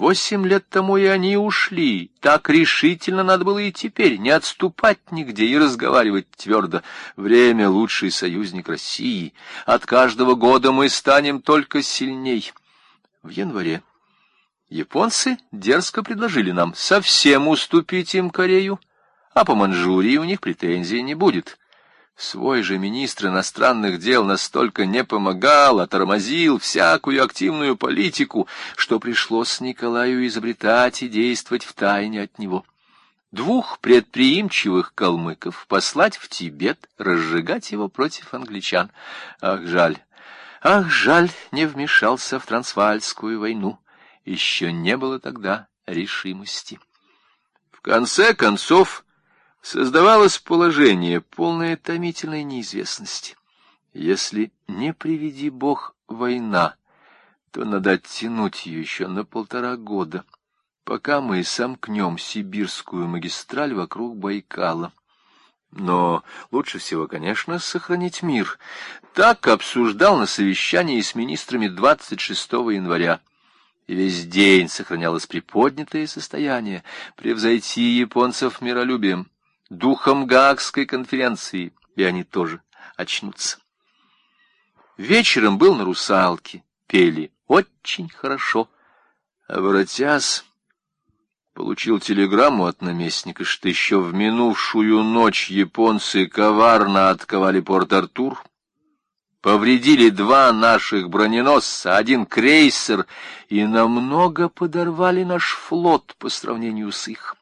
8 лет тому и они ушли. Так решительно надо было и теперь не отступать нигде и разговаривать твердо. Время — лучший союзник России. От каждого года мы станем только сильней. В январе японцы дерзко предложили нам совсем уступить им Корею, а по Манчжурии у них претензий не будет. Свой же министр иностранных дел настолько не помогал, а тормозил всякую активную политику, что пришлось Николаю изобретать и действовать втайне от него. 2 предприимчивых калмыков послать в Тибет, разжигать его против англичан. Ах, жаль, не вмешался в Трансваальскую войну. Еще не было тогда решимости. В конце концов, создавалось положение, полное томительной неизвестности. Если, не приведи Бог, война, то надо оттянуть ее еще на 1,5 года, пока мы сомкнем сибирскую магистраль вокруг Байкала. Но лучше всего, конечно, сохранить мир. Так обсуждал на совещании с министрами 26 января. И весь день сохранялось приподнятое состояние, превзойти японцев миролюбием, духом Гаагской конференции, и они тоже очнутся. Вечером был на «Русалке», пели очень хорошо, а воротясь, получил телеграмму от наместника, что еще в минувшую ночь японцы коварно отковали Порт-Артур, повредили 2 наших броненосца, 1 крейсер и намного подорвали наш флот по сравнению с их.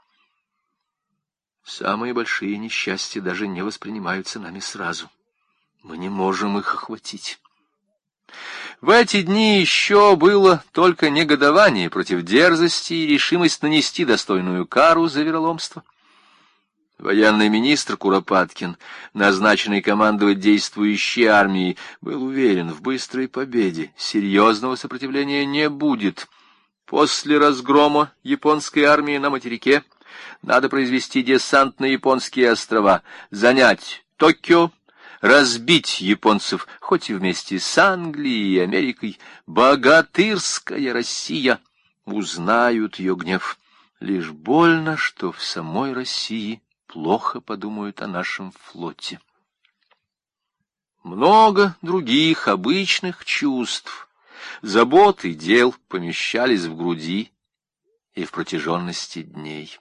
Самые большие несчастья даже не воспринимаются нами сразу. Мы не можем их охватить. В эти дни еще было только негодование против дерзости и решимость нанести достойную кару за вероломство. Военный министр Куропаткин, назначенный командовать действующей армией, был уверен в быстрой победе. Серьезного сопротивления не будет. После разгрома японской армии на материке надо произвести десант на японские острова, занять Токио, разбить японцев, хоть и вместе с Англией и Америкой. Богатырская Россия! Узнают ее гнев. Лишь больно, что в самой России плохо подумают о нашем флоте. Много других обычных чувств, забот и дел помещались в груди и в протяженности дней.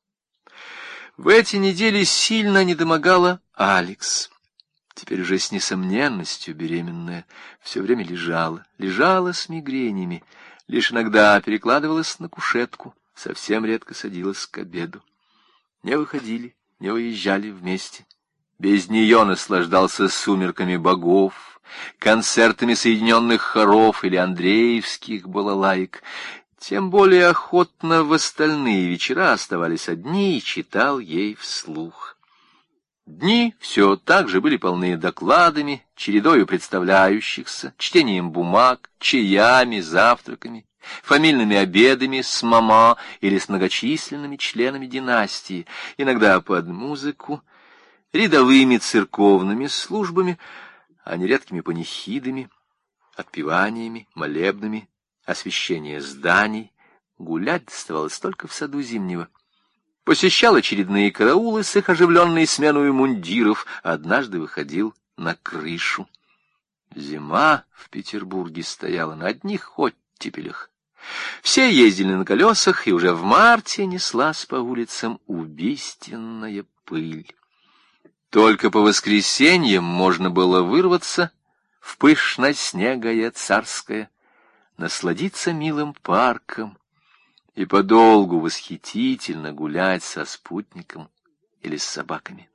В эти недели сильно недомогала Алекс. Теперь уже с несомненностью беременная, все время лежала с мигренями, лишь иногда перекладывалась на кушетку, совсем редко садилась к обеду. Не выходили, не уезжали вместе. Без нее наслаждался сумерками богов, концертами соединенных хоров или андреевских балалаек. Тем более охотно в остальные вечера оставались одни и читал ей вслух. Дни все так же были полны докладами, чередою представляющихся, чтением бумаг, чаями, завтраками, фамильными обедами с мама или с многочисленными членами династии, иногда под музыку, рядовыми церковными службами, а нередкими панихидами, отпеваниями, молебнами, освещение зданий. Гулять оставалось только в саду Зимнего. Посещал очередные караулы с их оживленной сменой мундиров, однажды выходил на крышу. Зима в Петербурге стояла на одних оттепелях. Все ездили на колесах, и уже в марте неслась по улицам убийственная пыль. Только по воскресеньям можно было вырваться в пышно-снегое царское, насладиться милым парком и подолгу восхитительно гулять со спутником или с собаками.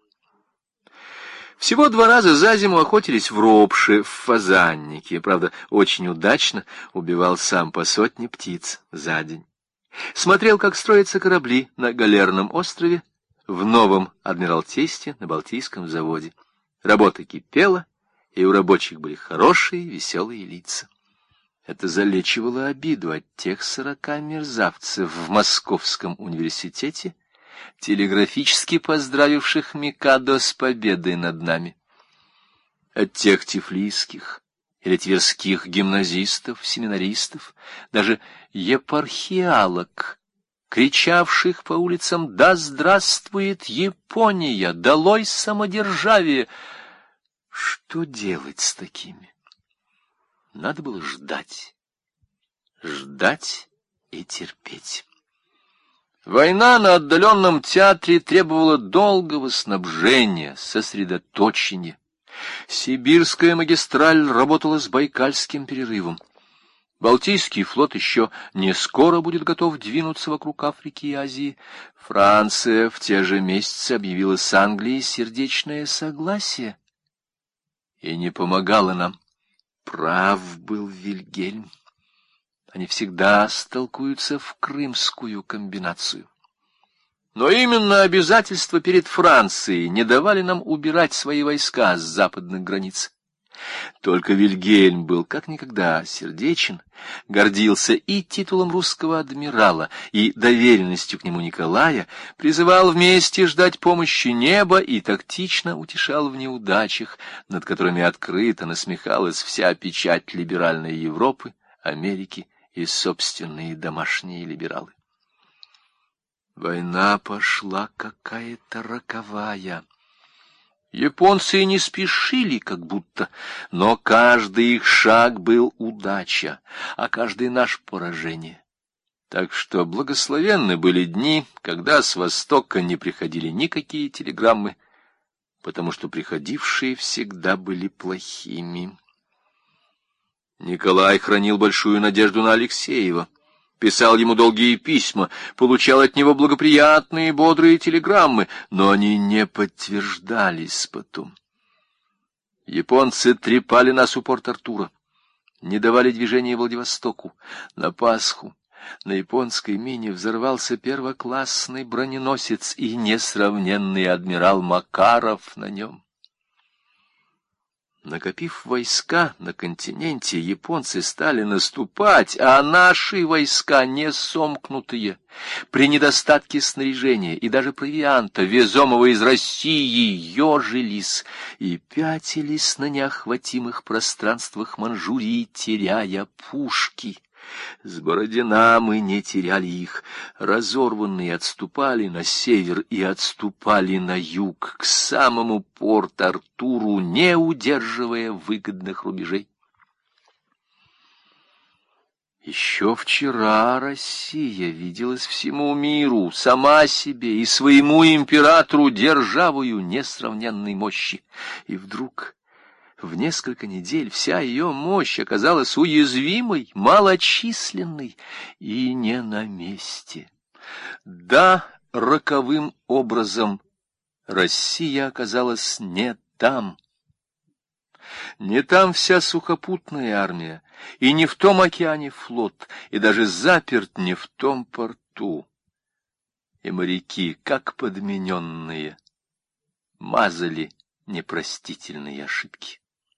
Всего 2 раза за зиму охотились в Ропше, в фазаннике. Правда, очень удачно убивал сам по 100 птиц за день. Смотрел, как строятся корабли на Галерном острове, в Новом Адмиралтействе на Балтийском заводе. Работа кипела, и у рабочих были хорошие, веселые лица. Это залечивало обиду от тех 40 мерзавцев в Московском университете, телеграфически поздравивших Микадо с победой над нами. От тех тифлисских или тверских гимназистов, семинаристов, даже епархиалок, кричавших по улицам «Да здравствует Япония! Долой самодержавие!» Что делать с такими? Надо было ждать. Ждать и терпеть. Война на отдаленном театре требовала долгого снабжения, сосредоточения. Сибирская магистраль работала с Байкальским перерывом. Балтийский флот еще не скоро будет готов двинуться вокруг Африки и Азии. Франция в те же месяцы объявила с Англией сердечное согласие и не помогала нам. Прав был Вильгельм. Они всегда столкуются в крымскую комбинацию. Но именно обязательства перед Францией не давали нам убирать свои войска с западных границ. Только Вильгельм был как никогда сердечен, гордился и титулом русского адмирала, и доверенностью к нему Николая, призывал вместе ждать помощи неба и тактично утешал в неудачах, над которыми открыто насмехалась вся печать либеральной Европы, Америки и собственные домашние либералы. Война пошла какая-то роковая. Японцы не спешили, как будто, но каждый их шаг был удача, а каждый наш поражение. Так что благословенны были дни, когда с востока не приходили никакие телеграммы, потому что приходившие всегда были плохими. Николай хранил большую надежду на Алексеева. Писал ему долгие письма, получал от него благоприятные, бодрые телеграммы, но они не подтверждались потом. Японцы трепали нас у Порт-Артура, не давали движения Владивостоку. На Пасху на японской мине взорвался первоклассный броненосец и несравненный адмирал Макаров на нем. Накопив войска на континенте, японцы стали наступать, а наши войска, не сомкнутые, при недостатке снаряжения и даже провианта, везомого из России, ежились и пятились на неохватимых пространствах Манчжурии, теряя пушки. С Бородина мы не теряли их. Разорванные отступали на север и отступали на юг, к самому Порт-Артуру, не удерживая выгодных рубежей. Еще вчера Россия виделась всему миру, сама себе и своему императору державою несравненной мощи. И вдруг в несколько недель вся ее мощь оказалась уязвимой, малочисленной и не на месте. Да, роковым образом Россия оказалась не там. Не там вся сухопутная армия, и не в том океане флот, и даже заперт не в том порту. И моряки, как подмененные, мазали непростительные ошибки.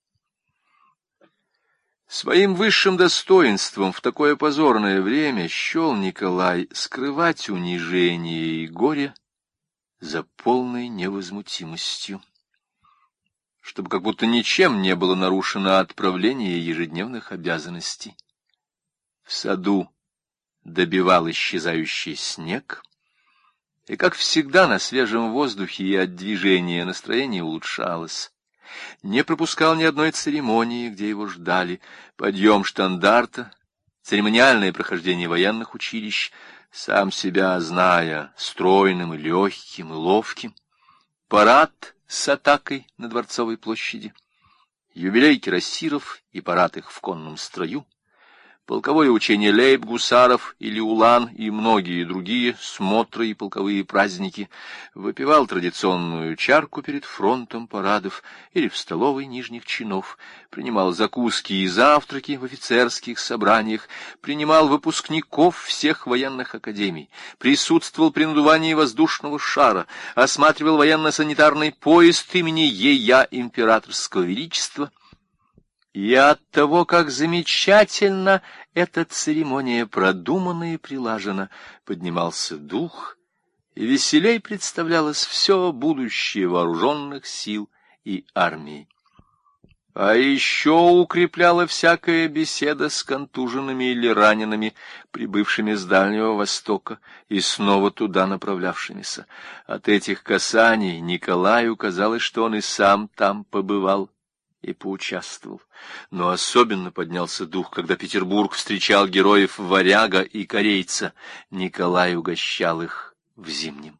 Своим высшим достоинством в такое позорное время счел Николай скрывать унижение и горе за полной невозмутимостью, чтобы как будто ничем не было нарушено отправление ежедневных обязанностей. В саду добивал исчезающий снег, и, как всегда, на свежем воздухе и от движения настроение улучшалось. Не пропускал ни одной церемонии, где его ждали: подъем штандарта, церемониальное прохождение военных училищ, сам себя зная стройным и легким и ловким, парад с атакой на Дворцовой площади, юбилей кирасиров и парад их в конном строю, полковое учение лейб-гусаров или улан и многие другие смотры и полковые праздники, выпивал традиционную чарку перед фронтом парадов или в столовой нижних чинов, принимал закуски и завтраки в офицерских собраниях, принимал выпускников всех военных академий, присутствовал при надувании воздушного шара, осматривал военно-санитарный поезд имени Ея Императорского Величества. И от того, как замечательно эта церемония продумана и прилажена, поднимался дух, и веселей представлялось все будущее вооруженных сил и армии. А еще укрепляла всякая беседа с контуженными или ранеными, прибывшими с Дальнего Востока и снова туда направлявшимися. От этих касаний Николаю казалось, что он и сам там побывал и поучаствовал. Но особенно поднялся дух, когда Петербург встречал героев Варяга и Корейца. Николай угощал их в Зимнем.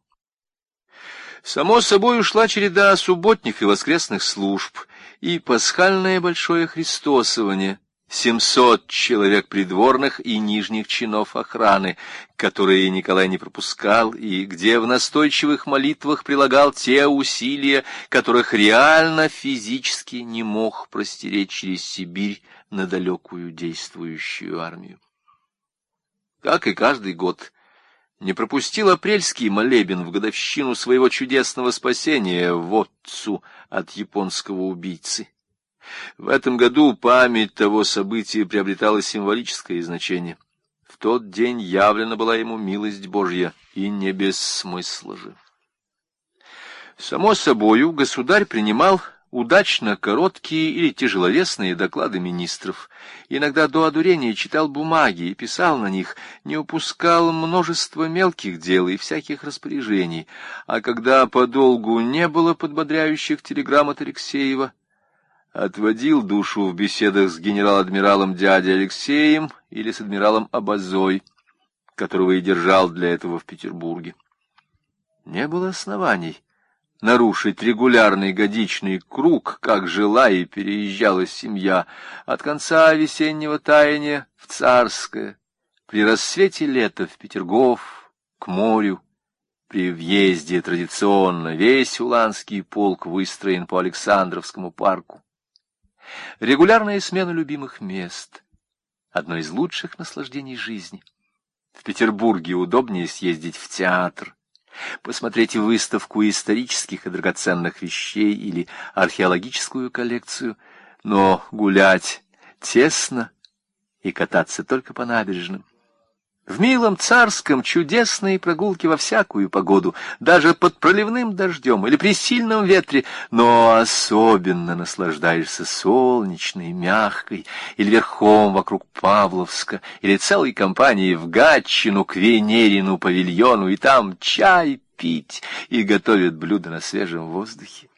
Само собой ушла череда субботних и воскресных служб, и пасхальное большое христосование, 700 человек придворных и нижних чинов охраны, которые Николай не пропускал, и где в настойчивых молитвах прилагал те усилия, которых реально физически не мог простереть через Сибирь на далекую действующую армию. Как и каждый год, не пропустил апрельский молебен в годовщину своего чудесного спасения Вотцу от японского убийцы. В этом году память того события приобретала символическое значение. В тот день явлена была ему милость Божья, и не без смысла же. Само собою, государь принимал удачно короткие или тяжеловесные доклады министров, иногда до одурения читал бумаги и писал на них, не упускал множество мелких дел и всяких распоряжений, а когда подолгу не было подбодряющих телеграмм от Алексеева, отводил душу в беседах с генерал-адмиралом дядей Алексеем или с адмиралом Абазой, которого и держал для этого в Петербурге. Не было оснований нарушить регулярный годичный круг, как жила и переезжала семья от конца весеннего таяния в Царское, при рассвете лета в Петергоф, к морю. При въезде традиционно весь уланский полк выстроен по Александровскому парку. Регулярная смена любимых мест — одно из лучших наслаждений жизни. В Петербурге удобнее съездить в театр, посмотреть выставку исторических и драгоценных вещей или археологическую коллекцию, но гулять тесно и кататься только по набережным. В милом Царском чудесные прогулки во всякую погоду, даже под проливным дождем или при сильном ветре, но особенно наслаждаешься солнечной, мягкой, или верхом вокруг Павловска, или целой компанией в Гатчину к Венерину павильону, и там чай пить, и готовят блюда на свежем воздухе.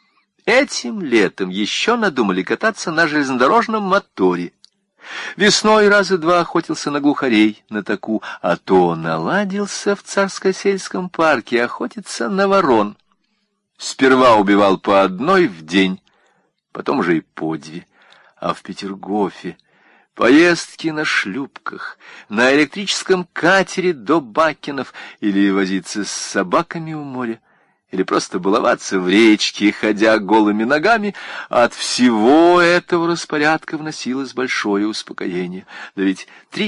Этим летом еще надумали кататься на железнодорожном моторе. Весной раза два охотился на глухарей, на таку, а то наладился в Царско-сельском парке охотиться на ворон. Сперва убивал по одной в день, потом уже и по две, а в Петергофе поездки на шлюпках, на электрическом катере до Бакинов или возиться с собаками у моря, или просто баловаться в речке, ходя голыми ногами, от всего этого распорядка вносилось большое успокоение. Да ведь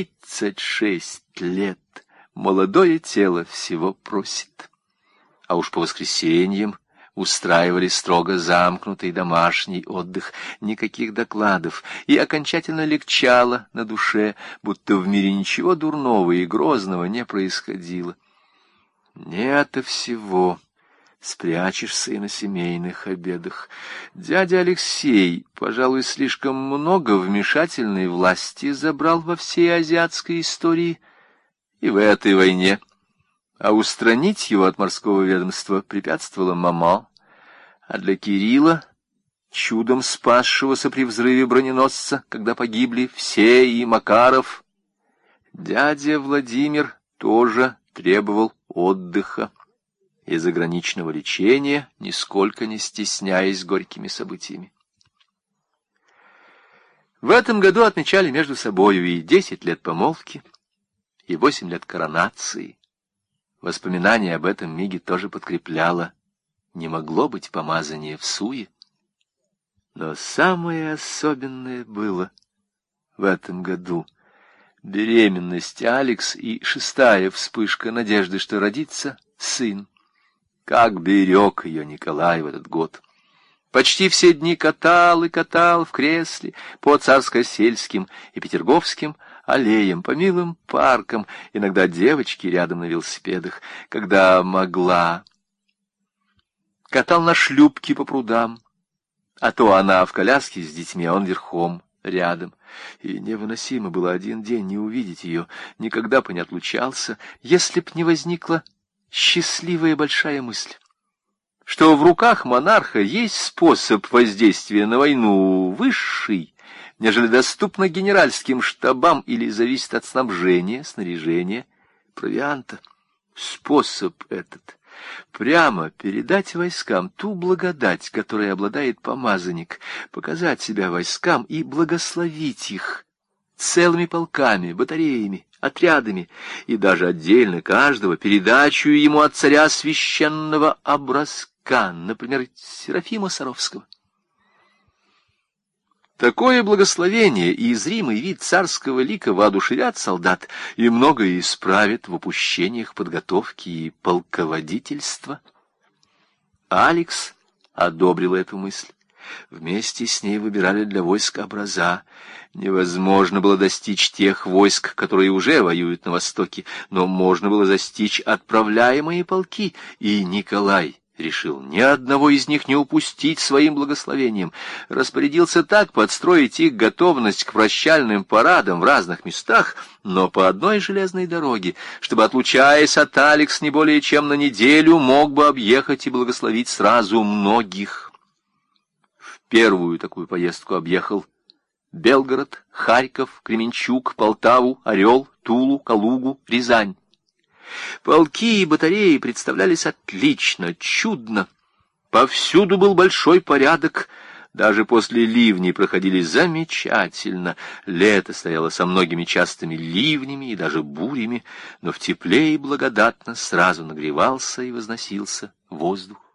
36 лет молодое тело всего просит. А уж по воскресеньям устраивали строго замкнутый домашний отдых, никаких докладов, и окончательно легчало на душе, будто в мире ничего дурного и грозного не происходило. Не ото всего спрячешься и на семейных обедах. Дядя Алексей, пожалуй, слишком много вмешательной власти забрал во всей азиатской истории и в этой войне, а устранить его от морского ведомства препятствовала мама, а для Кирилла, чудом спасшегося при взрыве броненосца, когда погибли все и Макаров, дядя Владимир тоже требовал отдыха и заграничного лечения, нисколько не стесняясь горькими событиями. В этом году отмечали между собою и 10 лет помолвки, и 8 лет коронации. Воспоминание об этом миге тоже подкрепляло: не могло быть помазания в суе. Но самое особенное было в этом году беременность Алекс и 6-я вспышка надежды, что родится сын. Как берег ее Николай в этот год! Почти все дни катал и катал в кресле по Царско-сельским и Петерговским аллеям, по милым паркам, иногда девочки рядом на велосипедах, когда могла. Катал на шлюпке по прудам, а то она в коляске с детьми, а он верхом, рядом. И невыносимо было один день не увидеть ее, никогда бы не отлучался, если б не возникла счастливая большая мысль, что в руках монарха есть способ воздействия на войну высший, нежели доступно генеральским штабам или зависит от снабжения, снаряжения, провианта. Способ этот — прямо передать войскам ту благодать, которой обладает помазанник, показать себя войскам и благословить их целыми полками, батареями, отрядами, и даже отдельно каждого передачу ему от царя священного образка, например, Серафима Саровского. Такое благословение и зримый вид царского лика воодушевят солдат и многое исправит в упущениях подготовки и полководительства. Алекс одобрил эту мысль. Вместе с ней выбирали для войск образа. Невозможно было достичь тех войск, которые уже воюют на Востоке, но можно было достичь отправляемые полки, и Николай решил ни одного из них не упустить своим благословением, распорядился так подстроить их готовность к прощальным парадам в разных местах, но по одной железной дороге, чтобы, отлучаясь от Алекс не более чем на неделю, мог бы объехать и благословить сразу многих. В первую такую поездку объехал Белгород, Харьков, Кременчуг, Полтаву, Орел, Тулу, Калугу, Рязань. Полки и батареи представлялись отлично, чудно. Повсюду был большой порядок. Даже после ливней проходили замечательно. Лето стояло со многими частыми ливнями и даже бурями, но в тепле и благодатно сразу нагревался и возносился воздух.